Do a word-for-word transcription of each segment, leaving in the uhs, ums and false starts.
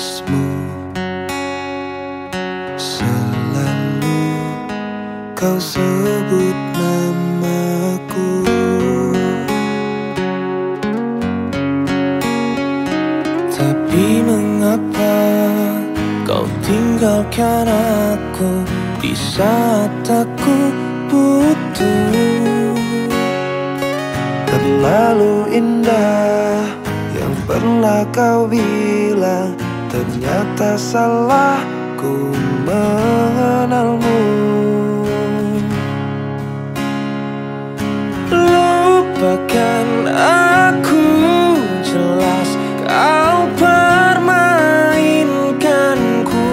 beresmu. Selalu kau sebut namaku, tapi mengapa kau tinggalkan aku di saat aku butuh? Terlalu indah yang pernah kau bilang, ternyata salahku mengenalmu. Lupakan aku, jelas kau permainkanku.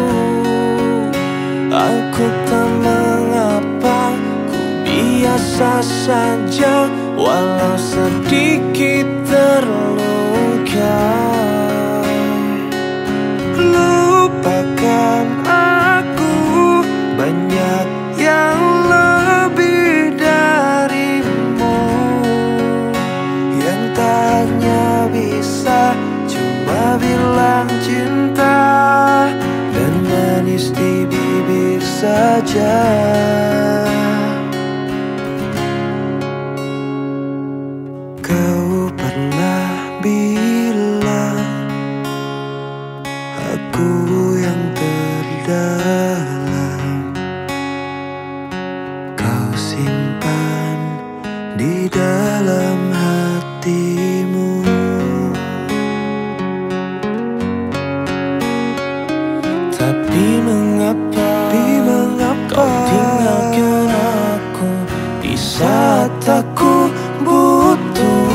Aku tak mengapa, ku biasa saja, walau sedikit terluka. Lupakan aku, banyak yang lebih darimu, yang tak hanya bisa cuma bilang cinta dan manis di bibir saja. Kau pernah bilang aku yang terdalam, kau simpan di dalam hatimu. Tapi mengapa, Tapi mengapa kau tinggalkan aku di saat aku butuh?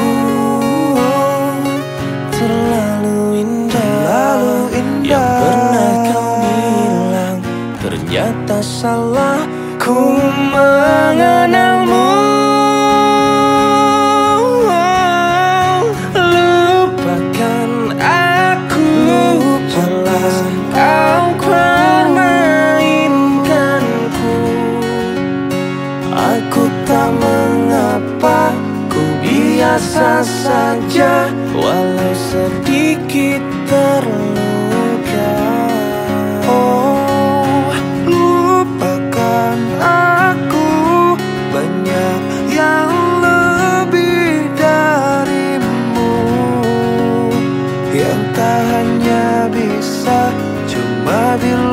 Terlalu indah, Terlalu indah yang pernah kau bilang, ternyata salahku mengenalmu. Lupakan aku, jelas kau permainkanku. Aku tak mengapa, ku biasa saja, walau sedikit terluka. Oh, lupakan aku, banyak yang lebih darimu, yang tak hanya bisa cuma bilang